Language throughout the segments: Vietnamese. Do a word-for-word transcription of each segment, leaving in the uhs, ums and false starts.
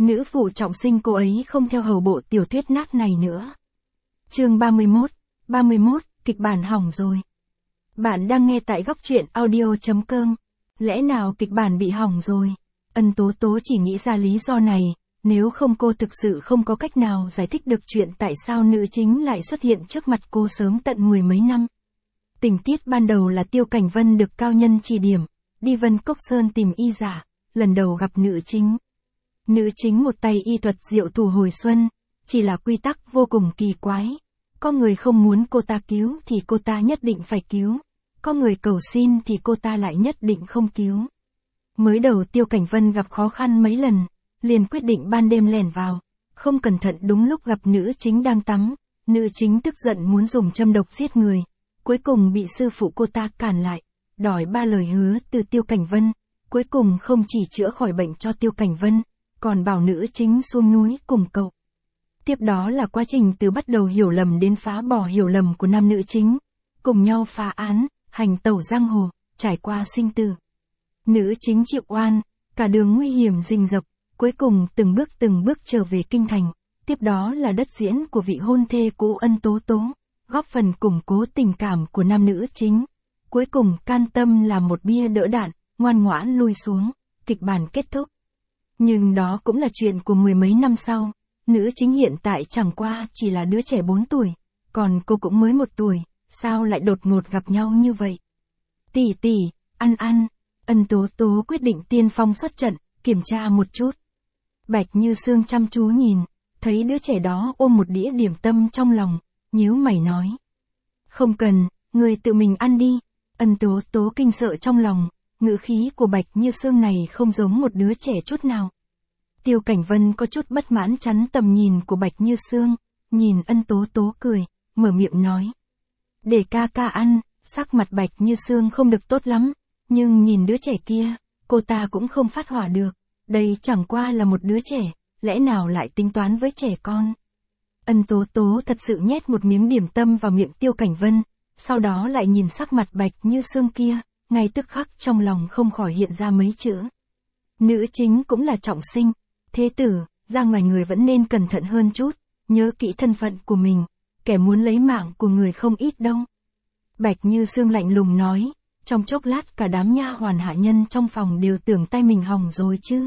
Nữ phụ trọng sinh cô ấy không theo hầu bộ tiểu thuyết nát này nữa. Chương ba mươi mốt, ba mươi mốt, kịch bản hỏng rồi. Bạn đang nghe tại góc truyện audio chấm com. Lẽ nào kịch bản bị hỏng rồi? Ân Tố Tố chỉ nghĩ ra lý do này, nếu không cô thực sự không có cách nào giải thích được chuyện tại sao nữ chính lại xuất hiện trước mặt cô sớm tận mười mấy năm. Tình tiết ban đầu là Tiêu Cảnh Vân được cao nhân chỉ điểm, đi Vân Cốc Sơn tìm y giả, lần đầu gặp nữ chính. Nữ chính một tay y thuật diệu thủ hồi xuân, chỉ là quy tắc vô cùng kỳ quái. Có người không muốn cô ta cứu thì cô ta nhất định phải cứu, có người cầu xin thì cô ta lại nhất định không cứu. Mới đầu Tiêu Cảnh Vân gặp khó khăn mấy lần, liền quyết định ban đêm lẻn vào, không cẩn thận đúng lúc gặp nữ chính đang tắm, nữ chính tức giận muốn dùng châm độc giết người, cuối cùng bị sư phụ cô ta cản lại, đòi ba lời hứa từ Tiêu Cảnh Vân, cuối cùng không chỉ chữa khỏi bệnh cho Tiêu Cảnh Vân, còn bảo nữ chính xuống núi cùng cậu. Tiếp đó là quá trình từ bắt đầu hiểu lầm đến phá bỏ hiểu lầm của nam nữ chính, cùng nhau phá án, hành tẩu giang hồ, trải qua sinh tử. Nữ chính chịu oan, cả đường nguy hiểm rình rập, cuối cùng từng bước từng bước trở về kinh thành, tiếp đó là đất diễn của vị hôn thê cũ Ân Tố Tố, góp phần củng cố tình cảm của nam nữ chính. Cuối cùng can tâm làm một bia đỡ đạn, ngoan ngoãn lui xuống, kịch bản kết thúc. Nhưng đó cũng là chuyện của mười mấy năm sau, nữ chính hiện tại chẳng qua chỉ là đứa trẻ bốn tuổi, còn cô cũng mới một tuổi, sao lại đột ngột gặp nhau như vậy? Tỷ tỷ, ăn ăn, Ân Tố Tố quyết định tiên phong xuất trận, kiểm tra một chút. Bạch Như Sương chăm chú nhìn, thấy đứa trẻ đó ôm một đĩa điểm tâm trong lòng, nhíu mày nói. Không cần, người tự mình ăn đi. Ân Tố Tố kinh sợ trong lòng, ngữ khí của Bạch Như Sương này không giống một đứa trẻ chút nào. Tiêu Cảnh Vân có chút bất mãn chắn tầm nhìn của Bạch Như Sương, nhìn Ân Tố Tố cười, mở miệng nói. Để ca ca ăn, sắc mặt Bạch Như Sương không được tốt lắm, nhưng nhìn đứa trẻ kia, cô ta cũng không phát hỏa được, đây chẳng qua là một đứa trẻ, lẽ nào lại tính toán với trẻ con. Ân Tố Tố thật sự nhét một miếng điểm tâm vào miệng Tiêu Cảnh Vân, sau đó lại nhìn sắc mặt Bạch Như Sương kia, ngay tức khắc trong lòng không khỏi hiện ra mấy chữ. Nữ chính cũng là trọng sinh, thế tử, ra ngoài người vẫn nên cẩn thận hơn chút, nhớ kỹ thân phận của mình, kẻ muốn lấy mạng của người không ít đâu. Bạch Như Sương lạnh lùng nói, trong chốc lát cả đám nha hoàn hạ nhân trong phòng đều tưởng tay mình hỏng rồi chứ.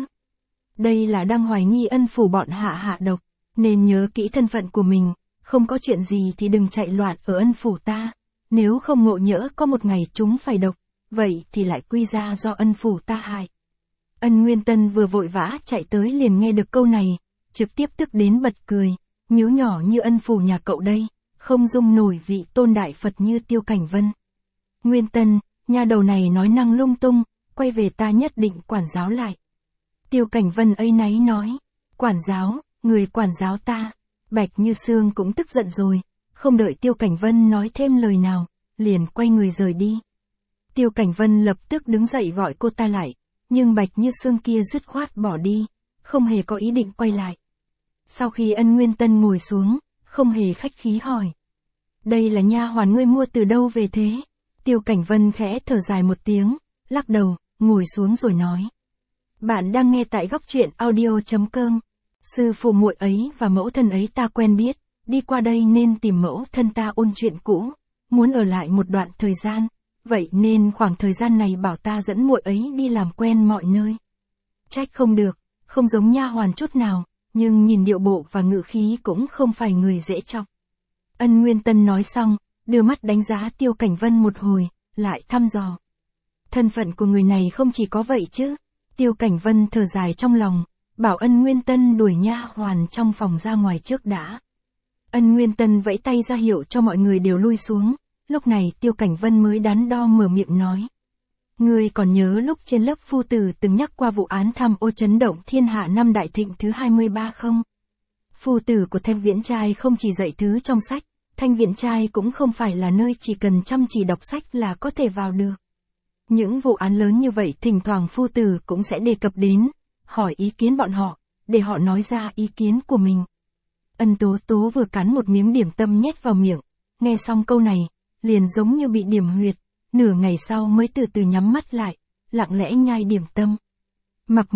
Đây là đang hoài nghi Ân phủ bọn hạ hạ độc, nên nhớ kỹ thân phận của mình, không có chuyện gì thì đừng chạy loạn ở Ân phủ ta, nếu không ngộ nhỡ có một ngày chúng phải độc, vậy thì lại quy ra do Ân phủ ta hại. Ân Nguyên Tân vừa vội vã chạy tới liền nghe được câu này, trực tiếp tức đến bật cười, miếu nhỏ như Ân phủ nhà cậu đây, không dung nổi vị tôn đại Phật như Tiêu Cảnh Vân. Nguyên Tân, nhà đầu này nói năng lung tung, quay về ta nhất định quản giáo lại. Tiêu Cảnh Vân ấy náy nói, quản giáo, người quản giáo ta. Bạch Như Sương cũng tức giận rồi, không đợi Tiêu Cảnh Vân nói thêm lời nào, liền quay người rời đi. Tiêu Cảnh Vân lập tức đứng dậy gọi cô ta lại, nhưng Bạch Như Sương kia dứt khoát bỏ đi, không hề có ý định quay lại. Sau khi Ân Nguyên Tân ngồi xuống, không hề khách khí hỏi. Đây là nha hoàn ngươi mua từ đâu về thế? Tiêu Cảnh Vân khẽ thở dài một tiếng, lắc đầu, ngồi xuống rồi nói. Bạn đang nghe tại góc truyện audio chấm com. Sư phụ muội ấy và mẫu thân ấy ta quen biết, đi qua đây nên tìm mẫu thân ta ôn chuyện cũ, muốn ở lại một đoạn thời gian, vậy nên khoảng thời gian này bảo ta dẫn muội ấy đi làm quen mọi nơi. Trách không được, không giống nha hoàn chút nào, nhưng nhìn điệu bộ và ngữ khí cũng không phải người dễ chọc. Ân Nguyên Tân nói xong, đưa mắt đánh giá Tiêu Cảnh Vân một hồi, lại thăm dò. Thân phận của người này không chỉ có vậy chứ. Tiêu Cảnh Vân thở dài trong lòng, bảo Ân Nguyên Tân đuổi nha hoàn trong phòng ra ngoài trước đã. Ân Nguyên Tân vẫy tay ra hiệu cho mọi người đều lui xuống, lúc này Tiêu Cảnh Vân mới đắn đo mở miệng nói. Ngươi còn nhớ lúc trên lớp phu tử từng nhắc qua vụ án tham ô chấn động thiên hạ năm Đại Thịnh thứ hai mươi ba không? Phu tử của Thanh Viễn Trai không chỉ dạy thứ trong sách, Thanh Viễn Trai cũng không phải là nơi chỉ cần chăm chỉ đọc sách là có thể vào được. Những vụ án lớn như vậy thỉnh thoảng phu tử cũng sẽ đề cập đến, hỏi ý kiến bọn họ, để họ nói ra ý kiến của mình. Ân Tố Tố vừa cắn một miếng điểm tâm nhét vào miệng, nghe xong câu này, liền giống như bị điểm huyệt, nửa ngày sau mới từ từ nhắm mắt lại, lặng lẽ nhai điểm tâm. Mặc mặc,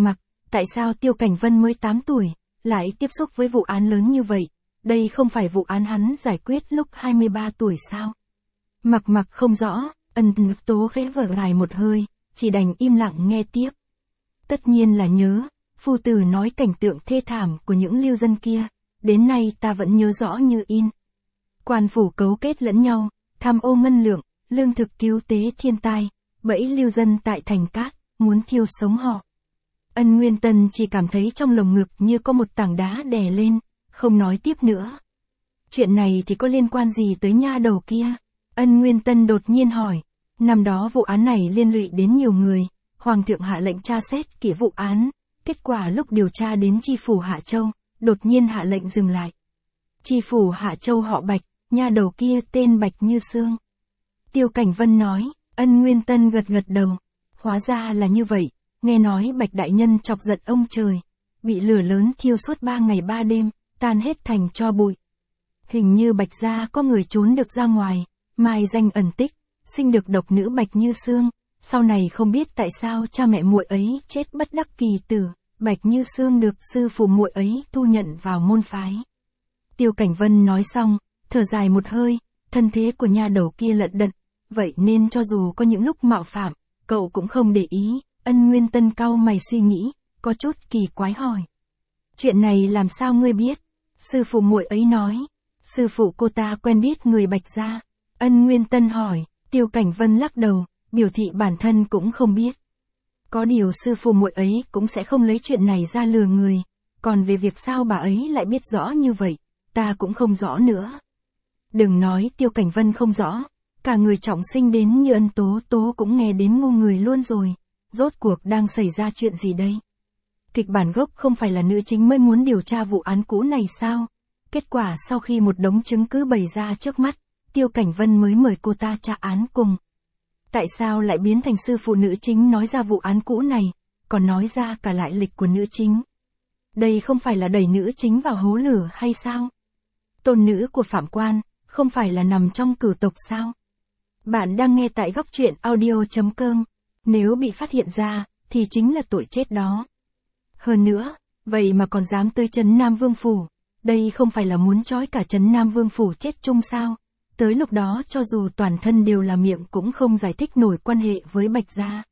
Tại sao Tiêu Cảnh Vân mới tám tuổi, lại tiếp xúc với vụ án lớn như vậy? Đây không phải vụ án hắn giải quyết lúc hai mươi ba tuổi sao? Mặc mặc không rõ, Ân Tố khẽ vở dài một hơi, chỉ đành im lặng nghe tiếp. Tất nhiên là nhớ, phu tử nói cảnh tượng thê thảm của những lưu dân kia, đến nay ta vẫn nhớ rõ như in. Quan phủ cấu kết lẫn nhau, tham ô ngân lượng, lương thực cứu tế thiên tai, bẫy lưu dân tại thành cát, muốn thiêu sống họ. Ân Nguyên Tân chỉ cảm thấy trong lồng ngực như có một tảng đá đè lên, không nói tiếp nữa. Chuyện này thì có liên quan gì tới nha đầu kia? Ân Nguyên Tân đột nhiên hỏi. Năm đó vụ án này liên lụy đến nhiều người, Hoàng thượng hạ lệnh tra xét kỹ vụ án, kết quả lúc điều tra đến chi phủ Hạ Châu, đột nhiên hạ lệnh dừng lại. Chi phủ Hạ Châu họ Bạch, nha đầu kia tên Bạch Như Sương. Tiêu Cảnh Vân nói. Ân Nguyên Tân gật gật đầu. Hóa ra là như vậy, nghe nói Bạch đại nhân chọc giận ông trời, bị lửa lớn thiêu suốt ba ngày ba đêm, tan hết thành tro bụi. Hình như Bạch gia có người trốn được ra ngoài, mai danh ẩn tích, sinh được độc nữ Bạch Như Sương, sau này không biết tại sao cha mẹ muội ấy chết bất đắc kỳ tử, Bạch Như Sương được sư phụ muội ấy thu nhận vào môn phái. Tiêu Cảnh Vân nói xong, thở dài một hơi, thân thế của nha đầu kia lận đận, vậy nên cho dù có những lúc mạo phạm, cậu cũng không để ý. Ân Nguyên Tân cau mày suy nghĩ, có chút kỳ quái hỏi. Chuyện này làm sao ngươi biết? Sư phụ muội ấy nói. Sư phụ cô ta quen biết người Bạch gia. Ân Nguyên Tân hỏi. Tiêu Cảnh Vân lắc đầu, biểu thị bản thân cũng không biết. Có điều sư phụ muội ấy cũng sẽ không lấy chuyện này ra lừa người. Còn về việc sao bà ấy lại biết rõ như vậy, ta cũng không rõ nữa. Đừng nói Tiêu Cảnh Vân không rõ, cả người trọng sinh đến như Ân Tố Tố cũng nghe đến ngu người luôn rồi. Rốt cuộc đang xảy ra chuyện gì đây? Kịch bản gốc không phải là nữ chính mới muốn điều tra vụ án cũ này sao? Kết quả sau khi một đống chứng cứ bày ra trước mắt, Tiêu Cảnh Vân mới mời cô ta tra án cùng. Tại sao lại biến thành sư phụ nữ chính nói ra vụ án cũ này, còn nói ra cả lại lịch của nữ chính? Đây không phải là đẩy nữ chính vào hố lửa hay sao? Tôn nữ của Phạm Quan, không phải là nằm trong cửu tộc sao? Bạn đang nghe tại góc truyện audio chấm com. Nếu bị phát hiện ra, thì chính là tội chết đó. Hơn nữa, vậy mà còn dám tới trấn Nam Vương Phủ. Đây không phải là muốn trói cả trấn Nam Vương Phủ chết chung sao? Tới lúc đó cho dù toàn thân đều là miệng cũng không giải thích nổi quan hệ với Bạch gia.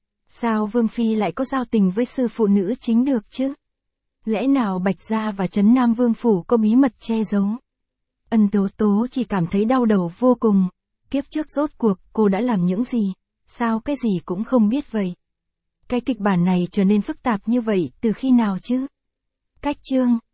Sao Vương Phi lại có giao tình với sư phụ nữ chính được chứ? Lẽ nào Bạch gia và trấn Nam Vương Phủ có bí mật che giấu? Ân Tố Tố chỉ cảm thấy đau đầu vô cùng. Kiếp trước rốt cuộc cô đã làm những gì? Sao cái gì cũng không biết vậy? Cái kịch bản này trở nên phức tạp như vậy từ khi nào chứ? Cách chương